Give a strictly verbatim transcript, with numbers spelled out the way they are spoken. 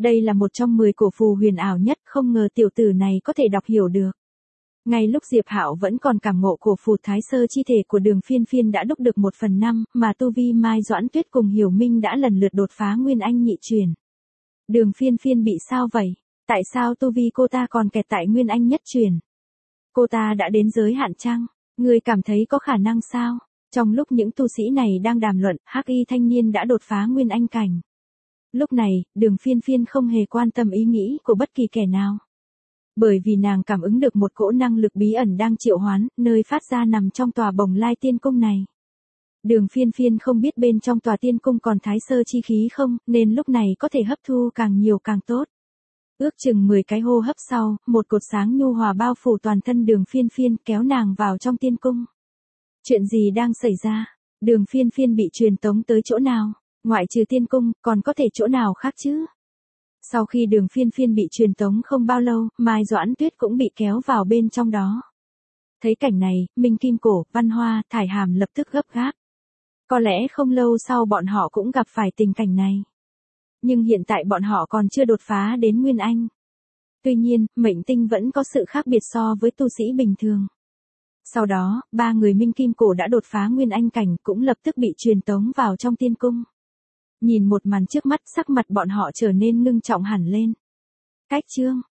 Đây là một trong mười cổ phù huyền ảo nhất, không ngờ tiểu tử này có thể đọc hiểu được. Ngay lúc Diệp Hạo vẫn còn cảm ngộ cổ phù thái sơ chi thể của Đường Phiên Phiên đã đúc được một phần năm, mà tu vi Mai Doãn Tuyết cùng Hiểu Minh đã lần lượt đột phá nguyên anh nhị truyền. Đường Phiên Phiên bị sao vậy? Tại sao tu vi cô ta còn kẹt tại nguyên anh nhất truyền? Cô ta đã đến giới hạn chăng? Ngươi cảm thấy có khả năng sao? Trong lúc những tu sĩ này đang đàm luận, hắc y thanh niên đã đột phá nguyên anh cảnh. Lúc này, Đường Phiên Phiên không hề quan tâm ý nghĩ của bất kỳ kẻ nào. Bởi vì nàng cảm ứng được một cỗ năng lực bí ẩn đang triệu hoán, nơi phát ra nằm trong tòa Bồng Lai Tiên Cung này. Đường Phiên Phiên không biết bên trong tòa tiên cung còn thái sơ chi khí không, nên lúc này có thể hấp thu càng nhiều càng tốt. Ước chừng mười cái hô hấp sau, một cột sáng nhu hòa bao phủ toàn thân Đường Phiên Phiên, kéo nàng vào trong tiên cung. Chuyện gì đang xảy ra? Đường Phiên Phiên bị truyền tống tới chỗ nào? Ngoại trừ tiên cung, còn có thể chỗ nào khác chứ? Sau khi Đường Phiên Phiên bị truyền tống không bao lâu, Mai Doãn Tuyết cũng bị kéo vào bên trong đó. Thấy cảnh này, Minh Kim Cổ, Văn Hoa, Thải Hàm lập tức gấp gáp. Có lẽ không lâu sau bọn họ cũng gặp phải tình cảnh này. Nhưng hiện tại bọn họ còn chưa đột phá đến Nguyên Anh. Tuy nhiên, mệnh tinh vẫn có sự khác biệt so với tu sĩ bình thường. Sau đó, ba người Minh Kim Cổ đã đột phá Nguyên Anh cảnh cũng lập tức bị truyền tống vào trong tiên cung. Nhìn một màn trước mắt, sắc mặt bọn họ trở nên ngưng trọng hẳn lên. Cách chương